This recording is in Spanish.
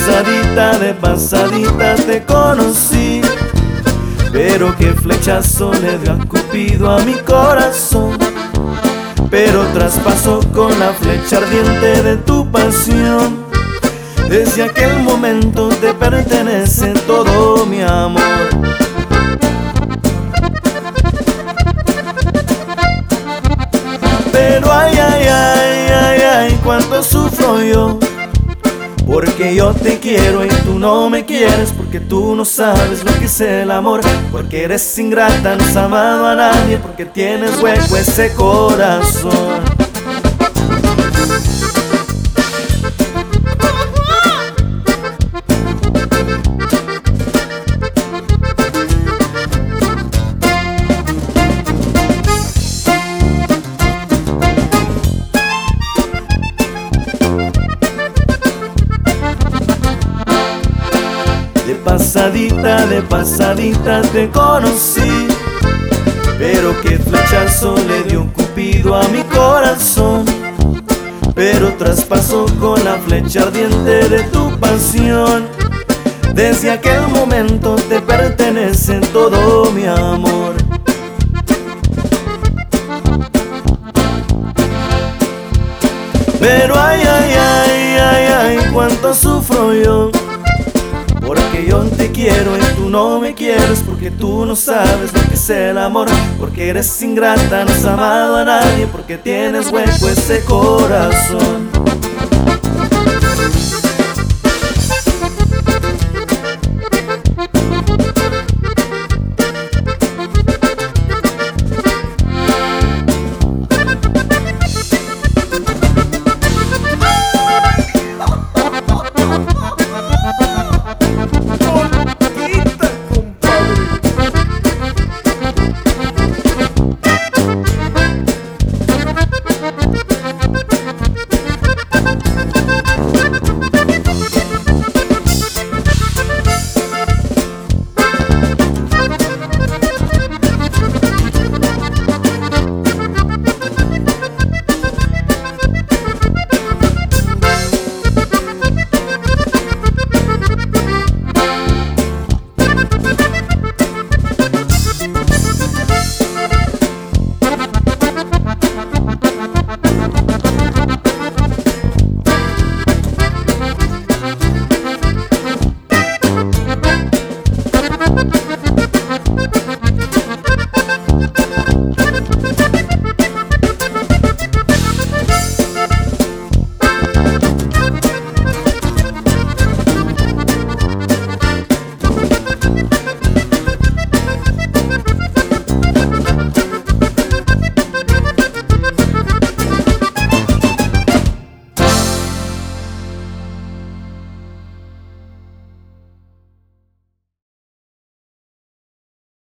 de pasadita te conocí, pero qué flechazo le dio a Cupido a mi corazón. Pero traspasó con la flecha ardiente de tu pasión. Desde aquel momento te pertenece todo mi amor. Pero ay, ay, ay, ay, ay, cuánto sufro yo, porque yo te quiero y tú no me quieres, porque tú no sabes lo que es el amor, porque eres ingrata, no has amado a nadie, porque tienes hueco ese corazón. De pasadita te conocí, pero qué flechazo le dio Cupido a mi corazón. Pero traspasó con la flecha ardiente de tu pasión. Desde aquel momento te pertenece todo mi amor. Pero ay, ay, ay, ay, ay, cuánto sufro yo, porque yo te quiero y tú no me quieres, porque tú no sabes lo que es el amor, porque eres ingrata, no has amado a nadie, porque tienes hueco ese corazón.